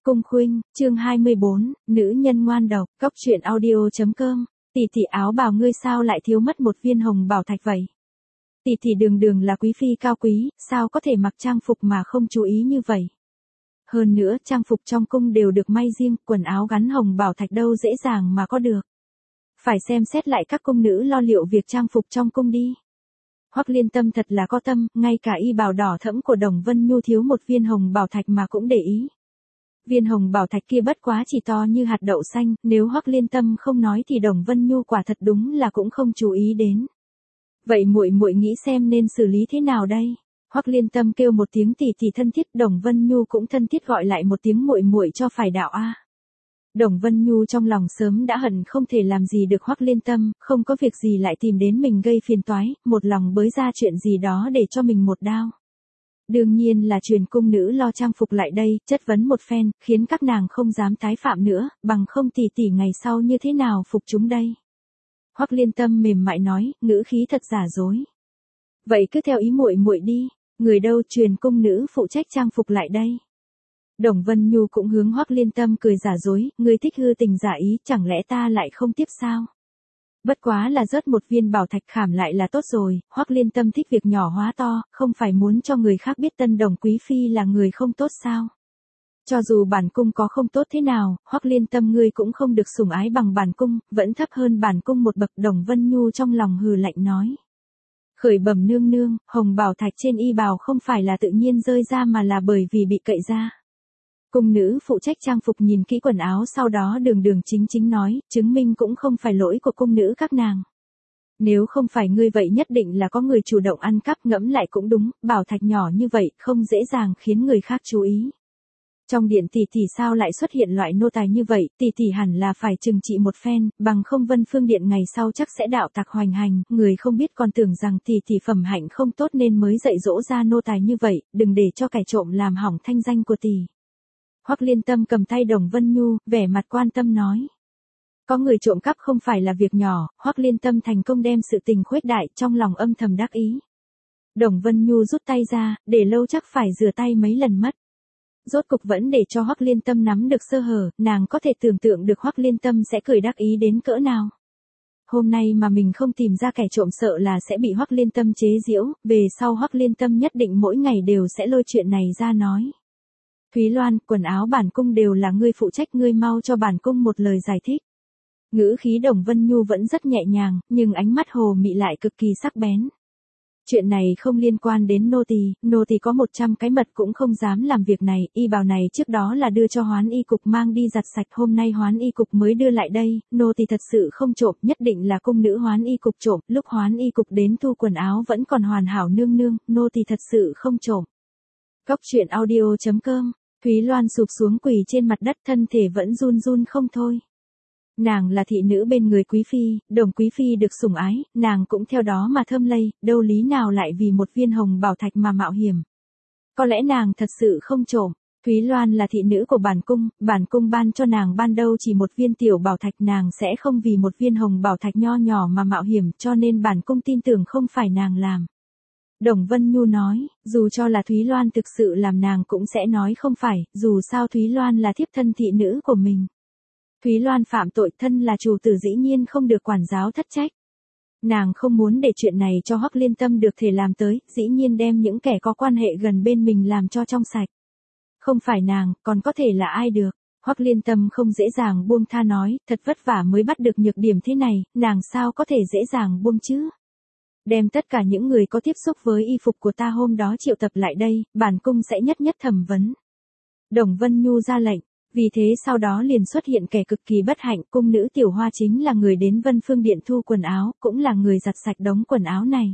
Cung Khuynh, chương 24, nữ nhân ngoan độc, Cóc truyện audio.com, tỷ tỷ áo bào ngươi sao lại thiếu mất một viên hồng bảo thạch vậy? Tỷ tỷ đường đường là quý phi cao quý, sao có thể mặc trang phục mà không chú ý như vậy? Hơn nữa, trang phục trong cung đều được may riêng, quần áo gắn hồng bảo thạch đâu dễ dàng mà có được. Phải xem xét lại các cung nữ lo liệu việc trang phục trong cung đi. Hoắc Liên Tâm thật là có tâm, ngay cả y bào đỏ thẫm của Đồng Vân Nhu thiếu một viên hồng bảo thạch mà cũng để ý. Viên hồng bảo thạch kia bất quá chỉ to như hạt đậu xanh, nếu Hoắc Liên Tâm không nói thì Đồng Vân Nhu quả thật đúng là cũng không chú ý đến. Vậy muội muội nghĩ xem nên xử lý thế nào đây? Hoắc Liên Tâm kêu một tiếng tỷ tỷ thân thiết, Đồng Vân Nhu cũng thân thiết gọi lại một tiếng muội muội cho phải đạo a. Đồng Vân Nhu trong lòng sớm đã hận không thể làm gì được Hoắc Liên Tâm, không có việc gì lại tìm đến mình gây phiền toái, một lòng bới ra chuyện gì đó để cho mình một đao. Đương nhiên là truyền cung nữ lo trang phục lại đây, chất vấn một phen, khiến các nàng không dám tái phạm nữa, bằng không tỷ tỷ ngày sau như thế nào phục chúng đây. Hoắc Liên Tâm mềm mại nói, ngữ khí thật giả dối. Vậy cứ theo ý muội muội đi, người đâu truyền cung nữ phụ trách trang phục lại đây. Đồng Vân Nhu cũng hướng Hoắc Liên Tâm cười giả dối, ngươi thích hư tình giả ý, chẳng lẽ ta lại không tiếp sao? Bất quá là rớt một viên bảo thạch khảm lại là tốt rồi, Hoắc Liên Tâm thích việc nhỏ hóa to, không phải muốn cho người khác biết Tân Đồng quý phi là người không tốt sao? Cho dù bản cung có không tốt thế nào, Hoắc Liên Tâm ngươi cũng không được sủng ái bằng bản cung, vẫn thấp hơn bản cung một bậc. Đồng Vân Nhu trong lòng hừ lạnh nói. Khởi bẩm nương nương, hồng bảo thạch trên y bào không phải là tự nhiên rơi ra mà là bởi vì bị cậy ra. Cung nữ phụ trách trang phục nhìn kỹ quần áo sau đó đường đường chính chính nói, chứng minh cũng không phải lỗi của cung nữ các nàng. Nếu không phải ngươi vậy nhất định là có người chủ động ăn cắp, ngẫm lại cũng đúng, bảo thạch nhỏ như vậy không dễ dàng khiến người khác chú ý. Trong điện tỷ tỷ sao lại xuất hiện loại nô tài như vậy, tỷ tỷ hẳn là phải trừng trị một phen, bằng không Vân Phương điện ngày sau chắc sẽ đạo tặc hoành hành, người không biết còn tưởng rằng tỷ tỷ phẩm hạnh không tốt nên mới dạy dỗ ra nô tài như vậy, đừng để cho kẻ trộm làm hỏng thanh danh của tỷ. Hoắc Liên Tâm cầm tay Đồng Vân Nhu, vẻ mặt quan tâm nói. Có người trộm cắp không phải là việc nhỏ, Hoắc Liên Tâm thành công đem sự tình khuếch đại, trong lòng âm thầm đắc ý. Đồng Vân Nhu rút tay ra, để lâu chắc phải rửa tay mấy lần mất. Rốt cục vẫn để cho Hoắc Liên Tâm nắm được sơ hở, nàng có thể tưởng tượng được Hoắc Liên Tâm sẽ cười đắc ý đến cỡ nào. Hôm nay mà mình không tìm ra kẻ trộm sợ là sẽ bị Hoắc Liên Tâm chế giễu, về sau Hoắc Liên Tâm nhất định mỗi ngày đều sẽ lôi chuyện này ra nói. Thúy Loan, quần áo bản cung đều là ngươi phụ trách, ngươi mau cho bản cung một lời giải thích. Ngữ khí Đồng Vân Nhu vẫn rất nhẹ nhàng, nhưng ánh mắt hồ mị lại cực kỳ sắc bén. Chuyện này không liên quan đến nô tỳ có 100 cái mật cũng không dám làm việc này, y bào này trước đó là đưa cho Hoán y cục mang đi giặt sạch, hôm nay Hoán y cục mới đưa lại đây, nô tỳ thật sự không trộm, nhất định là cung nữ Hoán y cục trộm, lúc Hoán y cục đến thu quần áo vẫn còn hoàn hảo nương nương, nô tỳ thật sự không trộm. Cóc truyện audio.com, Thúy Loan sụp xuống quỳ trên mặt đất, thân thể vẫn run run không thôi. Nàng là thị nữ bên người quý phi, Đồng quý phi được sủng ái, nàng cũng theo đó mà thơm lây, đâu lý nào lại vì một viên hồng bảo thạch mà mạo hiểm. Có lẽ nàng thật sự không trộm, Thúy Loan là thị nữ của bản cung ban cho nàng ban đâu chỉ một viên tiểu bảo thạch, nàng sẽ không vì một viên hồng bảo thạch nho nhỏ mà mạo hiểm, cho nên bản cung tin tưởng không phải nàng làm. Đồng Vân Nhu nói, dù cho là Thúy Loan thực sự làm nàng cũng sẽ nói không phải, dù sao Thúy Loan là thiếp thân thị nữ của mình. Thúy Loan phạm tội, thân là chủ tử dĩ nhiên không được quản giáo thất trách. Nàng không muốn để chuyện này cho Hoắc Liên Tâm được thể làm tới, dĩ nhiên đem những kẻ có quan hệ gần bên mình làm cho trong sạch. Không phải nàng, còn có thể là ai được. Hoắc Liên Tâm không dễ dàng buông tha nói, thật vất vả mới bắt được nhược điểm thế này, nàng sao có thể dễ dàng buông chứ. Đem tất cả những người có tiếp xúc với y phục của ta hôm đó triệu tập lại đây, bản cung sẽ nhất nhất thẩm vấn. Đồng Vân Nhu ra lệnh. Vì thế sau đó liền xuất hiện kẻ cực kỳ bất hạnh, cung nữ Tiểu Hoa chính là người đến Vân Phương điện thu quần áo, cũng là người giặt sạch đống quần áo này.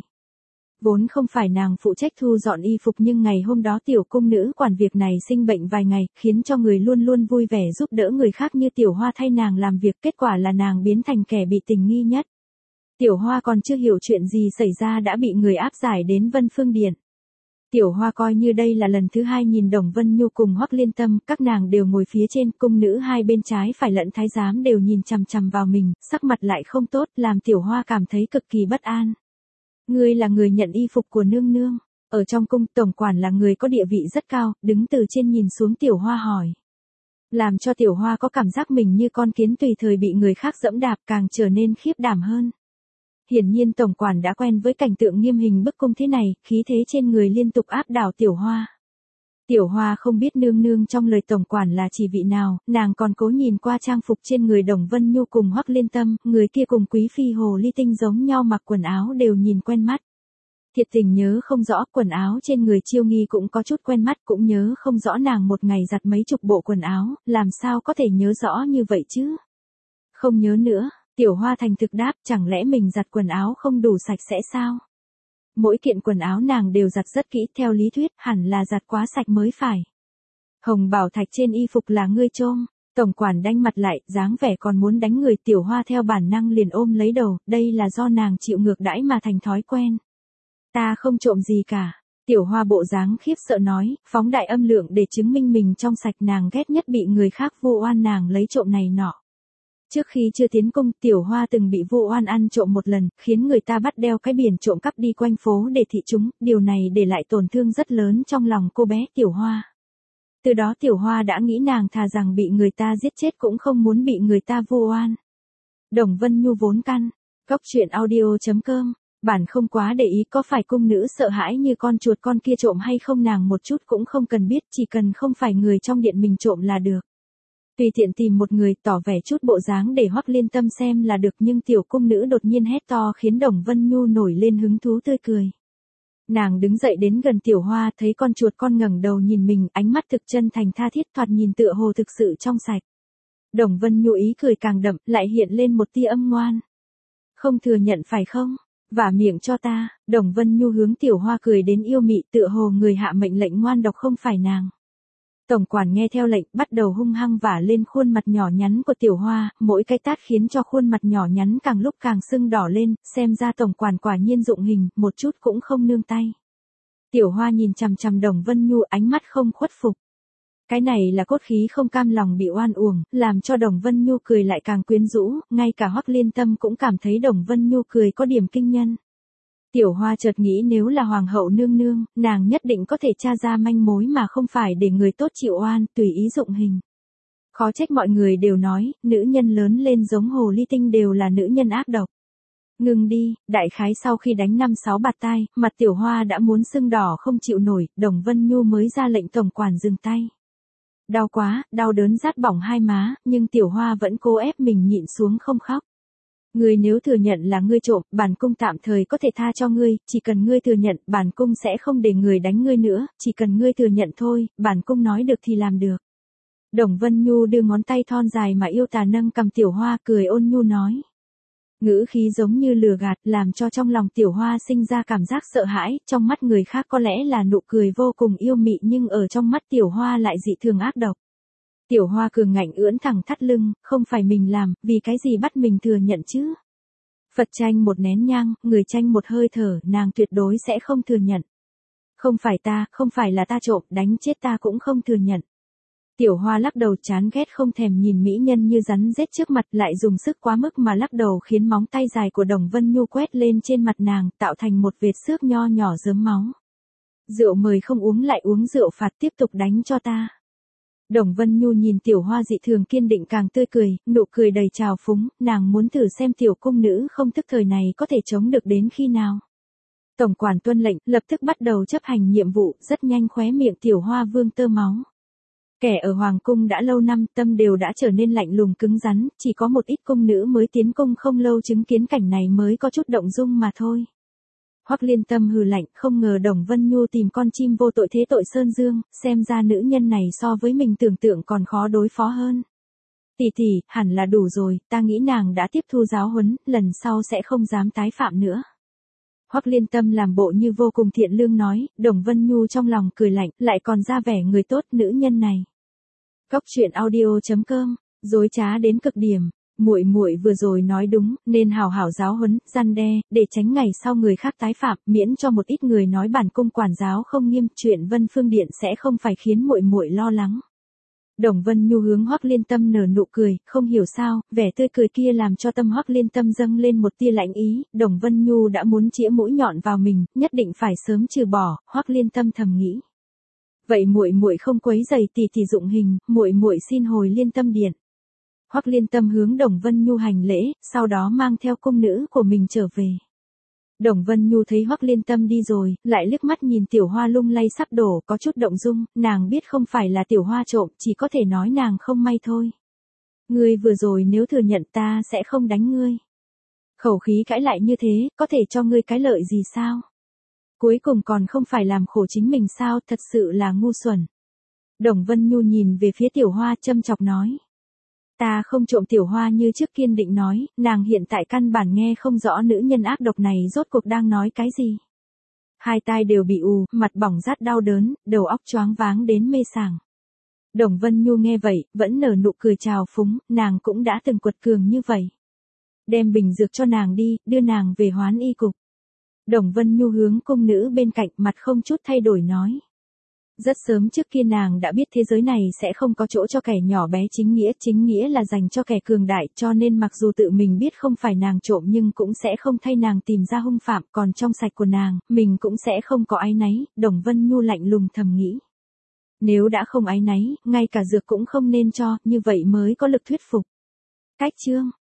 Vốn không phải nàng phụ trách thu dọn y phục nhưng ngày hôm đó tiểu cung nữ quản việc này sinh bệnh vài ngày, khiến cho người luôn luôn vui vẻ giúp đỡ người khác như Tiểu Hoa thay nàng làm việc, kết quả là nàng biến thành kẻ bị tình nghi nhất. Tiểu Hoa còn chưa hiểu chuyện gì xảy ra đã bị người áp giải đến Vân Phương điện. Tiểu Hoa coi như đây là lần thứ hai nhìn Đồng Vân Nhu cùng Hoắc Liên Tâm, các nàng đều ngồi phía trên, cung nữ hai bên trái phải lẫn thái giám đều nhìn chằm chằm vào mình, sắc mặt lại không tốt, làm Tiểu Hoa cảm thấy cực kỳ bất an. Ngươi là người nhận y phục của nương nương, ở trong cung tổng quản là người có địa vị rất cao, đứng từ trên nhìn xuống Tiểu Hoa hỏi. làm cho Tiểu Hoa có cảm giác mình như con kiến tùy thời bị người khác giẫm đạp, càng trở nên khiếp đảm hơn. Hiển nhiên tổng quản đã quen với cảnh tượng nghiêm hình bức cung thế này, khí thế trên người liên tục áp đảo Tiểu Hoa. Tiểu Hoa không biết nương nương trong lời tổng quản là chỉ vị nào, nàng còn cố nhìn qua trang phục trên người Đồng Vân Nhu cùng Hoắc Liên Tâm, người kia cùng quý phi hồ ly tinh giống nhau mặc quần áo đều nhìn quen mắt. Thiệt tình nhớ không rõ, quần áo trên người Chiêu Nghi cũng có chút quen mắt, cũng nhớ không rõ nàng một ngày giặt mấy chục bộ quần áo, làm sao có thể nhớ rõ như vậy chứ? Không nhớ nữa, Tiểu Hoa thành thực đáp, chẳng lẽ mình giặt quần áo không đủ sạch sẽ sao? Mỗi kiện quần áo nàng đều giặt rất kỹ, theo lý thuyết hẳn là giặt quá sạch mới phải. Hồng bảo thạch trên y phục là ngươi trôm. Tổng quản đanh mặt lại, dáng vẻ còn muốn đánh người. Tiểu Hoa theo bản năng liền ôm lấy đầu, đây là do nàng chịu ngược đãi mà thành thói quen. Ta không trộm gì cả. Tiểu Hoa bộ dáng khiếp sợ nói, phóng đại âm lượng để chứng minh mình trong sạch. Nàng ghét nhất bị người khác vu oan nàng lấy trộm này nọ. Trước khi chưa tiến cung, Tiểu Hoa từng bị vu oan ăn trộm một lần, khiến người ta bắt đeo cái biển trộm cắp đi quanh phố để thị chúng, điều này để lại tổn thương rất lớn trong lòng cô bé Tiểu Hoa. Từ đó Tiểu Hoa đã nghĩ nàng thà rằng bị người ta giết chết cũng không muốn bị người ta vu oan. Đồng Vân Nhu vốn căn. Cóc truyện audio.com. Bản không quá để ý có phải cung nữ sợ hãi như con chuột con kia trộm hay không, nàng một chút cũng không cần biết, chỉ cần không phải người trong điện mình trộm là được. Tùy tiện tìm một người tỏ vẻ chút bộ dáng để Hoắc Liên Tâm xem là được, nhưng tiểu cung nữ đột nhiên hét to khiến Đồng Vân Nhu nổi lên hứng thú tươi cười. Nàng đứng dậy đến gần Tiểu Hoa, thấy con chuột con ngẩng đầu nhìn mình, ánh mắt thực chân thành tha thiết, thoạt nhìn tựa hồ thực sự trong sạch. Đồng Vân Nhu ý cười càng đậm, lại hiện lên một tia âm ngoan. Không thừa nhận phải không? Vả miệng cho ta. Đồng Vân Nhu hướng Tiểu Hoa cười đến yêu mị, tựa hồ người hạ mệnh lệnh ngoan độc không phải nàng. Tổng quản nghe theo lệnh, bắt đầu hung hăng vả lên khuôn mặt nhỏ nhắn của Tiểu Hoa, mỗi cái tát khiến cho khuôn mặt nhỏ nhắn càng lúc càng sưng đỏ lên, xem ra tổng quản quả nhiên dụng hình, một chút cũng không nương tay. Tiểu Hoa nhìn chằm chằm Đồng Vân Nhu, ánh mắt không khuất phục. Cái này là cốt khí không cam lòng bị oan uổng, làm cho Đồng Vân Nhu cười lại càng quyến rũ, ngay cả Hoắc Liên Tâm cũng cảm thấy Đồng Vân Nhu cười có điểm kinh nhân. Tiểu Hoa chợt nghĩ nếu là hoàng hậu nương nương, nàng nhất định có thể tra ra manh mối mà không phải để người tốt chịu oan, tùy ý dụng hình. Khó trách mọi người đều nói, nữ nhân lớn lên giống hồ ly tinh đều là nữ nhân ác độc. Ngừng đi, đại khái sau khi đánh 5-6 bạt tai, mặt Tiểu Hoa đã muốn sưng đỏ không chịu nổi, Đồng Vân Nhu mới ra lệnh tổng quản dừng tay. Đau quá, đau đớn rát bỏng hai má, nhưng Tiểu Hoa vẫn cố ép mình nhịn xuống không khóc. Ngươi nếu thừa nhận là ngươi trộm, bản cung tạm thời có thể tha cho ngươi, chỉ cần ngươi thừa nhận, bản cung sẽ không để người đánh ngươi nữa, chỉ cần ngươi thừa nhận thôi, bản cung nói được thì làm được. Đồng Vân Nhu đưa ngón tay thon dài mà yêu tà nâng cầm Tiểu Hoa, cười ôn nhu nói. Ngữ khí giống như lừa gạt, làm cho trong lòng Tiểu Hoa sinh ra cảm giác sợ hãi, trong mắt người khác có lẽ là nụ cười vô cùng yêu mị nhưng ở trong mắt Tiểu Hoa lại dị thường ác độc. Tiểu Hoa cường ngạnh ưỡn thẳng thắt lưng, không phải mình làm, vì cái gì bắt mình thừa nhận chứ? Phật tranh một nén nhang, người tranh một hơi thở, nàng tuyệt đối sẽ không thừa nhận. Không phải ta, không phải là ta trộm, đánh chết ta cũng không thừa nhận. Tiểu Hoa lắc đầu chán ghét không thèm nhìn mỹ nhân như rắn rết trước mặt, lại dùng sức quá mức mà lắc đầu khiến móng tay dài của Đồng Vân Nhu quét lên trên mặt nàng, tạo thành một vệt xước nho nhỏ rớm máu. Rượu mời không uống lại uống rượu phạt, tiếp tục đánh cho ta. Đồng Vân Nhu nhìn Tiểu Hoa dị thường kiên định càng tươi cười, nụ cười đầy trào phúng, nàng muốn thử xem tiểu cung nữ không thức thời này có thể chống được đến khi nào. Tổng quản tuân lệnh, lập tức bắt đầu chấp hành nhiệm vụ, rất nhanh khóe miệng Tiểu Hoa vương tơ máu. Kẻ ở hoàng cung đã lâu năm, tâm đều đã trở nên lạnh lùng cứng rắn, chỉ có một ít cung nữ mới tiến cung không lâu chứng kiến cảnh này mới có chút động dung mà thôi. Hoắc Liên Tâm hừ lạnh, không ngờ Đồng Vân Nhu tìm con chim vô tội thế tội Sơn Dương, xem ra nữ nhân này so với mình tưởng tượng còn khó đối phó hơn. Tỷ tỷ, hẳn là đủ rồi, ta nghĩ nàng đã tiếp thu giáo huấn, lần sau sẽ không dám tái phạm nữa. Hoắc Liên Tâm làm bộ như vô cùng thiện lương nói, Đồng Vân Nhu trong lòng cười lạnh, lại còn ra vẻ người tốt nữ nhân này. Cóc truyện audio.com, dối trá đến cực điểm. Muội muội vừa rồi nói đúng, nên hảo hảo giáo huấn, răn đe, để tránh ngày sau người khác tái phạm, miễn cho một ít người nói bản cung quản giáo không nghiêm, chuyện Vân Phương Điện sẽ không phải khiến muội muội lo lắng. Đồng Vân Nhu hướng Hoắc Liên Tâm nở nụ cười, không hiểu sao, vẻ tươi cười kia làm cho tâm Hoắc Liên Tâm dâng lên một tia lạnh ý, Đồng Vân Nhu đã muốn chĩa mũi nhọn vào mình, nhất định phải sớm trừ bỏ, Hoắc Liên Tâm thầm nghĩ. Vậy muội muội không quấy rầy tỷ tỷ dụng hình, muội muội xin hồi Liên Tâm điện. Hoắc Liên Tâm hướng Đồng Vân Nhu hành lễ, sau đó mang theo cung nữ của mình trở về. Đồng Vân Nhu thấy Hoắc Liên Tâm đi rồi, lại liếc mắt nhìn Tiểu Hoa lung lay sắp đổ, có chút động dung, nàng biết không phải là Tiểu Hoa trộm, chỉ có thể nói nàng không may thôi. Ngươi vừa rồi nếu thừa nhận ta sẽ không đánh ngươi. Khẩu khí cãi lại như thế, có thể cho ngươi cái lợi gì sao? Cuối cùng còn không phải làm khổ chính mình sao, thật sự là ngu xuẩn. Đồng Vân Nhu nhìn về phía Tiểu Hoa châm chọc nói. Ta không trộm. Tiểu Hoa như trước kiên định nói, nàng hiện tại căn bản nghe không rõ nữ nhân ác độc này rốt cuộc đang nói cái gì. Hai tai đều bị ù, mặt bỏng rát đau đớn, đầu óc choáng váng đến mê sảng. Đồng Vân Nhu nghe vậy, vẫn nở nụ cười trào phúng, nàng cũng đã từng quật cường như vậy. Đem bình dược cho nàng đi, đưa nàng về Hoán Y cục. Đồng Vân Nhu hướng cung nữ bên cạnh, mặt không chút thay đổi nói. Rất sớm trước kia nàng đã biết thế giới này sẽ không có chỗ cho kẻ nhỏ bé, chính nghĩa là dành cho kẻ cường đại, cho nên mặc dù tự mình biết không phải nàng trộm nhưng cũng sẽ không thay nàng tìm ra hung phạm, còn trong sạch của nàng, mình cũng sẽ không có áy náy. Đồng Vân Nhu lạnh lùng thầm nghĩ. Nếu đã không áy náy, ngay cả dược cũng không nên cho, như vậy mới có lực thuyết phục. Cách chương